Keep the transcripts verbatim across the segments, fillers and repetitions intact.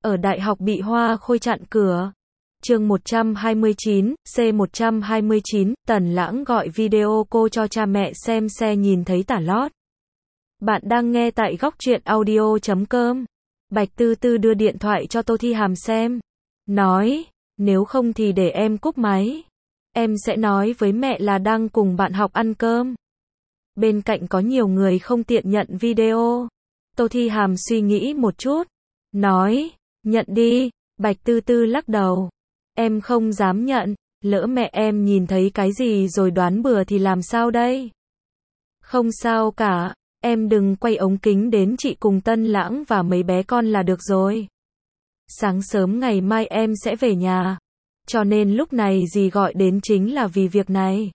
ở đại học bị Hoa Khôi chặn cửa. Chương một trăm hai mươi chín, C một trăm hai mươi chín, Tần Lãng gọi video cô cho cha mẹ xem xe nhìn thấy tả lót. Bạn đang nghe tại góc truyện audio chấm com. Bạch Tư Tư đưa điện thoại cho Tô Thi Hàm xem. Nói, nếu không thì để em cúp máy. Em sẽ nói với mẹ là đang cùng bạn học ăn cơm. Bên cạnh có nhiều người không tiện nhận video. Tô Thi Hàm suy nghĩ một chút. Nói, nhận đi. Bạch Tư Tư lắc đầu. Em không dám nhận, lỡ mẹ em nhìn thấy cái gì rồi đoán bừa thì làm sao đây? Không sao cả, em đừng quay ống kính đến chị cùng Tân Lãng và mấy bé con là được rồi. Sáng sớm ngày mai em sẽ về nhà, cho nên lúc này dì gọi đến chính là vì việc này.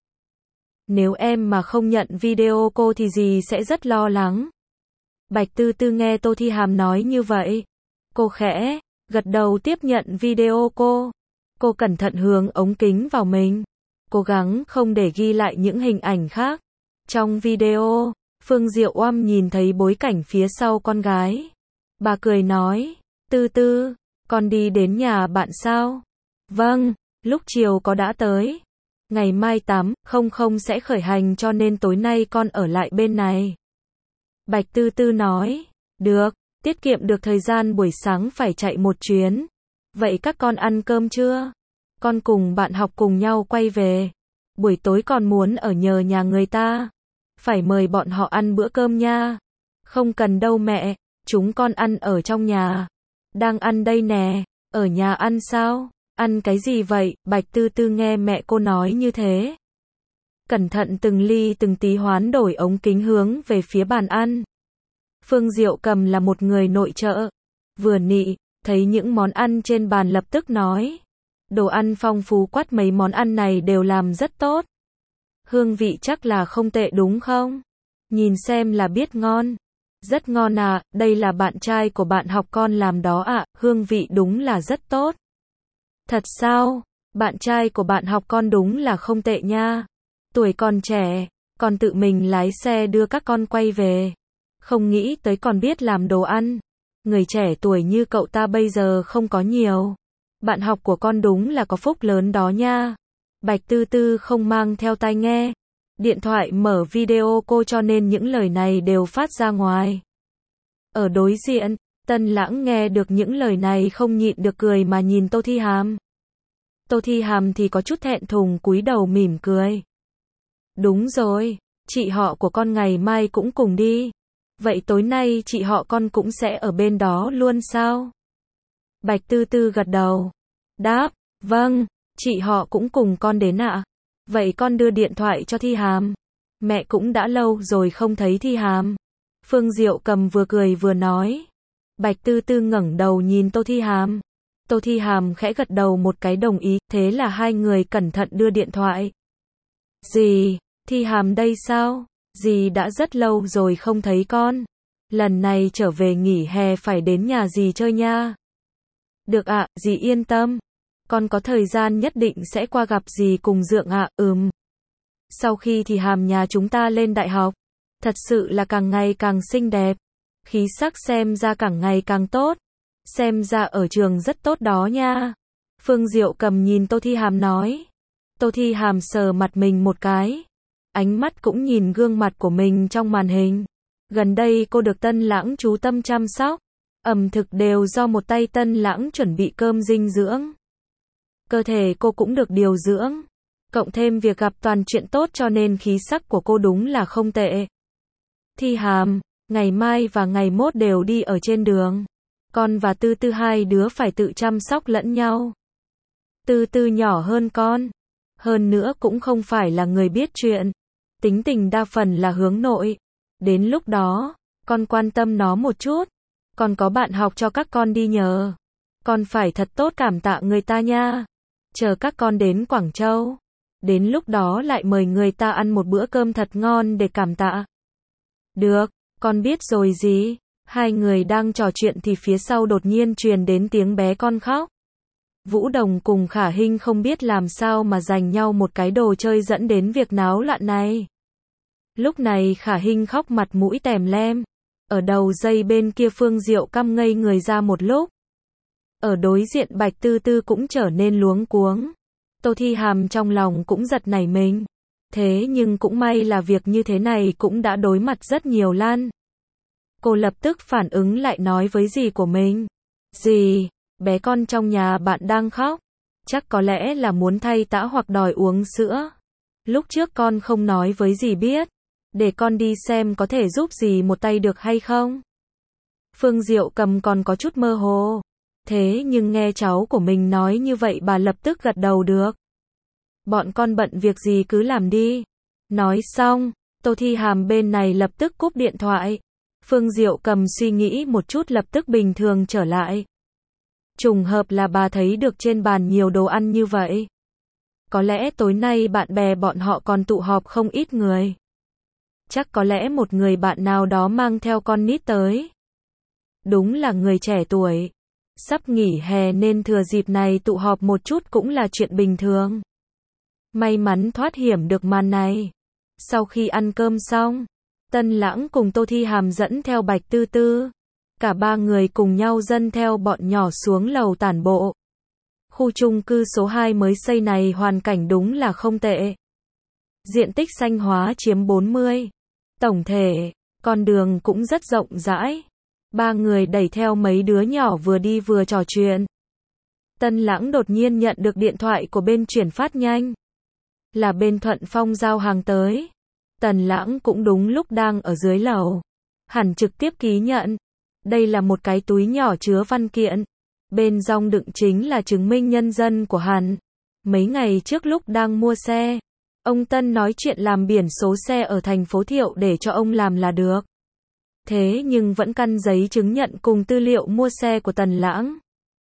Nếu em mà không nhận video cô thì dì sẽ rất lo lắng. Bạch Tư Tư nghe Tô Thi Hàm nói như vậy. Cô khẽ gật đầu tiếp nhận video cô. Cô cẩn thận hướng ống kính vào mình. Cố gắng không để ghi lại những hình ảnh khác. Trong video, Phương Diệu Oăm nhìn thấy bối cảnh phía sau con gái. Bà cười nói, Tư Tư, con đi đến nhà bạn sao? Vâng, lúc chiều có đã tới. Ngày mai tám không không sẽ khởi hành cho nên tối nay con ở lại bên này. Bạch Tư Tư nói, được, tiết kiệm được thời gian buổi sáng phải chạy một chuyến. Vậy các con ăn cơm chưa? Con cùng bạn học cùng nhau quay về. Buổi tối còn muốn ở nhờ nhà người ta. Phải mời bọn họ ăn bữa cơm nha. Không cần đâu mẹ, chúng con ăn ở trong nhà. Đang ăn đây nè, ở nhà ăn sao? Ăn cái gì vậy? Bạch Tư Tư nghe mẹ cô nói như thế. Cẩn thận từng ly từng tí hoán đổi ống kính hướng về phía bàn ăn. Phương Diệu Cầm là một người nội trợ. Vừa nị, thấy những món ăn trên bàn lập tức nói. Đồ ăn phong phú quát mấy món ăn này đều làm rất tốt. Hương vị chắc là không tệ đúng không? Nhìn xem là biết ngon. Rất ngon à, đây là bạn trai của bạn học con làm đó ạ, à, hương vị đúng là rất tốt. Thật sao? Bạn trai của bạn học con đúng là không tệ nha. Tuổi còn trẻ, còn tự mình lái xe đưa các con quay về. Không nghĩ tới còn biết làm đồ ăn. Người trẻ tuổi như cậu ta bây giờ không có nhiều. Bạn học của con đúng là có phúc lớn đó nha. Bạch Tư Tư không mang theo tai nghe. Điện thoại mở video cô cho nên những lời này đều phát ra ngoài. Ở đối diện, Tân Lãng nghe được những lời này không nhịn được cười mà nhìn Tô Thi Hàm. Tô Thi Hàm thì có chút thẹn thùng cúi đầu mỉm cười. Đúng rồi, chị họ của con ngày mai cũng cùng đi. Vậy tối nay chị họ con cũng sẽ ở bên đó luôn sao? Bạch Tư Tư gật đầu. Đáp, vâng, chị họ cũng cùng con đến ạ. À? Vậy con đưa điện thoại cho Thi Hàm. Mẹ cũng đã lâu rồi không thấy Thi Hàm. Phương Diệu Cầm vừa cười vừa nói. Bạch Tư Tư ngẩng đầu nhìn Tô Thi Hàm. Tô Thi Hàm khẽ gật đầu một cái đồng ý, thế là hai người cẩn thận đưa điện thoại. Dì, Thi Hàm đây sao? Dì đã rất lâu rồi không thấy con. Lần này trở về nghỉ hè phải đến nhà dì chơi nha. Được ạ, à, dì yên tâm. Con có thời gian nhất định sẽ qua gặp dì cùng Dượng ạ, à, ừm. Sau khi Thi Hàm nhà chúng ta lên đại học, thật sự là càng ngày càng xinh đẹp. Khí sắc xem ra càng ngày càng tốt. Xem ra ở trường rất tốt đó nha. Phương Diệu Cầm nhìn Tô Thi Hàm nói. Tô Thi Hàm sờ mặt mình một cái. Ánh mắt cũng nhìn gương mặt của mình trong màn hình. Gần đây cô được Tân Lãng chú tâm chăm sóc. Ẩm thực đều do một tay Tân Lãng chuẩn bị cơm dinh dưỡng. Cơ thể cô cũng được điều dưỡng. Cộng thêm việc gặp toàn chuyện tốt cho nên khí sắc của cô đúng là không tệ. Thi Hàm, ngày mai và ngày mốt đều đi ở trên đường. Con và Tư Tư hai đứa phải tự chăm sóc lẫn nhau. Tư Tư nhỏ hơn con. Hơn nữa cũng không phải là người biết chuyện. Tính tình đa phần là hướng nội. Đến lúc đó, con quan tâm nó một chút. Còn có bạn học cho các con đi nhờ. Con phải thật tốt cảm tạ người ta nha. Chờ các con đến Quảng Châu. Đến lúc đó lại mời người ta ăn một bữa cơm thật ngon để cảm tạ. Được, con biết rồi gì. Hai người đang trò chuyện thì phía sau đột nhiên truyền đến tiếng bé con khóc. Vũ Đồng cùng Khả Hinh không biết làm sao mà giành nhau một cái đồ chơi dẫn đến việc náo loạn này. Lúc này Khả Hinh khóc mặt mũi tèm lem. Ở đầu dây bên kia Phương Diệu căm ngây người ra một lúc. Ở đối diện Bạch Tư Tư cũng trở nên luống cuống. Tô Thi Hàm trong lòng cũng giật nảy mình. Thế nhưng cũng may là việc như thế này cũng đã đối mặt rất nhiều lần. Cô lập tức phản ứng lại nói với dì của mình. Dì, bé con trong nhà bạn đang khóc. Chắc có lẽ là muốn thay tã hoặc đòi uống sữa. Lúc trước con không nói với dì biết. Để con đi xem có thể giúp dì một tay được hay không. Phương Diệu Cầm còn có chút mơ hồ. Thế nhưng nghe cháu của mình nói như vậy bà lập tức gật đầu được. Bọn con bận việc gì cứ làm đi. Nói xong, Tô Thi Hàm bên này lập tức cúp điện thoại. Phương Diệu Cầm suy nghĩ một chút lập tức bình thường trở lại. Trùng hợp là bà thấy được trên bàn nhiều đồ ăn như vậy. Có lẽ tối nay bạn bè bọn họ còn tụ họp không ít người. Chắc có lẽ một người bạn nào đó mang theo con nít tới. Đúng là người trẻ tuổi. Sắp nghỉ hè nên thừa dịp này tụ họp một chút cũng là chuyện bình thường. May mắn thoát hiểm được màn này. Sau khi ăn cơm xong, Tân Lãng cùng Tô Thi Hàm dẫn theo Bạch Tư Tư. Cả ba người cùng nhau dẫn theo bọn nhỏ xuống lầu tản bộ. Khu chung cư số hai mới xây này hoàn cảnh đúng là không tệ. Diện tích xanh hóa chiếm bốn mươi. Tổng thể, con đường cũng rất rộng rãi. Ba người đẩy theo mấy đứa nhỏ vừa đi vừa trò chuyện. Tân Lãng đột nhiên nhận được điện thoại của bên chuyển phát nhanh. Là bên Thuận Phong giao hàng tới. Tần Lãng cũng đúng lúc đang ở dưới lầu. Hẳn trực tiếp ký nhận. Đây là một cái túi nhỏ chứa văn kiện. Bên trong đựng chính là chứng minh nhân dân của hắn. Mấy ngày trước lúc đang mua xe, ông Tân nói chuyện làm biển số xe ở thành phố Thiệu để cho ông làm là được. Thế nhưng vẫn căn giấy chứng nhận cùng tư liệu mua xe của Tần Lãng.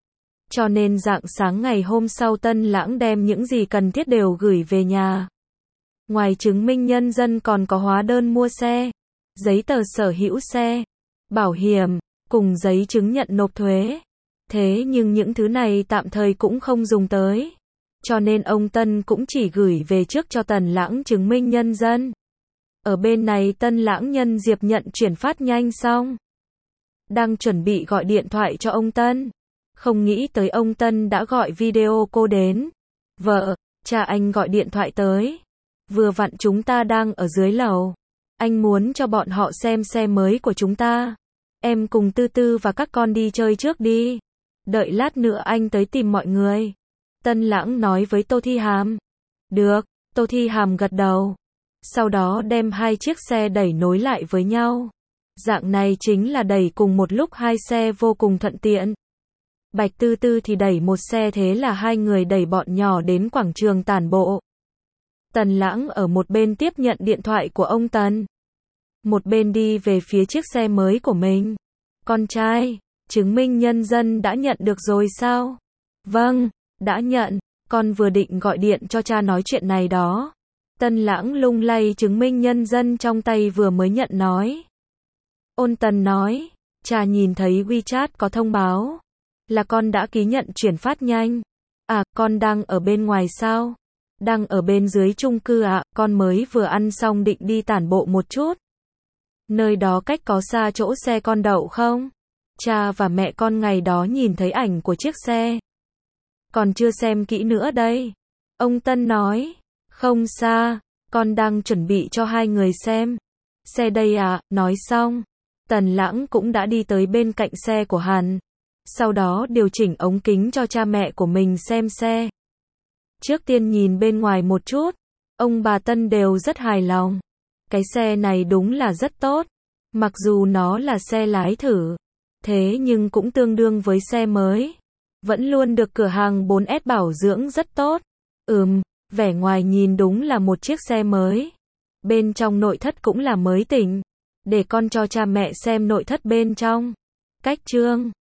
Cho nên rạng sáng ngày hôm sau Tân Lãng đem những gì cần thiết đều gửi về nhà. Ngoài chứng minh nhân dân còn có hóa đơn mua xe, giấy tờ sở hữu xe, bảo hiểm, cùng giấy chứng nhận nộp thuế. Thế nhưng những thứ này tạm thời cũng không dùng tới. Cho nên ông Tân cũng chỉ gửi về trước cho Tần Lãng chứng minh nhân dân. Ở bên này Tân Lãng nhân Diệp nhận chuyển phát nhanh xong. Đang chuẩn bị gọi điện thoại cho ông Tân. Không nghĩ tới ông Tân đã gọi video cô đến. Vợ, cha anh gọi điện thoại tới. Vừa vặn chúng ta đang ở dưới lầu. Anh muốn cho bọn họ xem xe mới của chúng ta. Em cùng Tư Tư và các con đi chơi trước đi. Đợi lát nữa anh tới tìm mọi người. Tân Lãng nói với Tô Thi Hàm. Được, Tô Thi Hàm gật đầu. Sau đó đem hai chiếc xe đẩy nối lại với nhau. Dạng này chính là đẩy cùng một lúc hai xe vô cùng thuận tiện. Bạch Tư Tư thì đẩy một xe, thế là hai người đẩy bọn nhỏ đến quảng trường tản bộ. Tần Lãng ở một bên tiếp nhận điện thoại của ông Tần. Một bên đi về phía chiếc xe mới của mình. Con trai, chứng minh nhân dân đã nhận được rồi sao? Vâng, đã nhận, con vừa định gọi điện cho cha nói chuyện này đó. Tân Lãng lung lay chứng minh nhân dân trong tay vừa mới nhận nói. Ôn Tần nói, cha nhìn thấy WeChat có thông báo. Là con đã ký nhận chuyển phát nhanh. À, con đang ở bên ngoài sao? Đang ở bên dưới chung cư ạ, à, con mới vừa ăn xong định đi tản bộ một chút. Nơi đó cách có xa chỗ xe con đậu không? Cha và mẹ con ngày đó nhìn thấy ảnh của chiếc xe. Còn chưa xem kỹ nữa đây. Ông Tân nói, không xa, con đang chuẩn bị cho hai người xem. Xe đây à, nói xong. Tần Lãng cũng đã đi tới bên cạnh xe của hắn. Sau đó điều chỉnh ống kính cho cha mẹ của mình xem xe. Trước tiên nhìn bên ngoài một chút, ông bà Tân đều rất hài lòng. Cái xe này đúng là rất tốt. Mặc dù nó là xe lái thử, thế nhưng cũng tương đương với xe mới. Vẫn luôn được cửa hàng bốn S bảo dưỡng rất tốt. Ừm, vẻ ngoài nhìn đúng là một chiếc xe mới. Bên trong nội thất cũng là mới tỉnh. Để con cho cha mẹ xem nội thất bên trong. Cách trương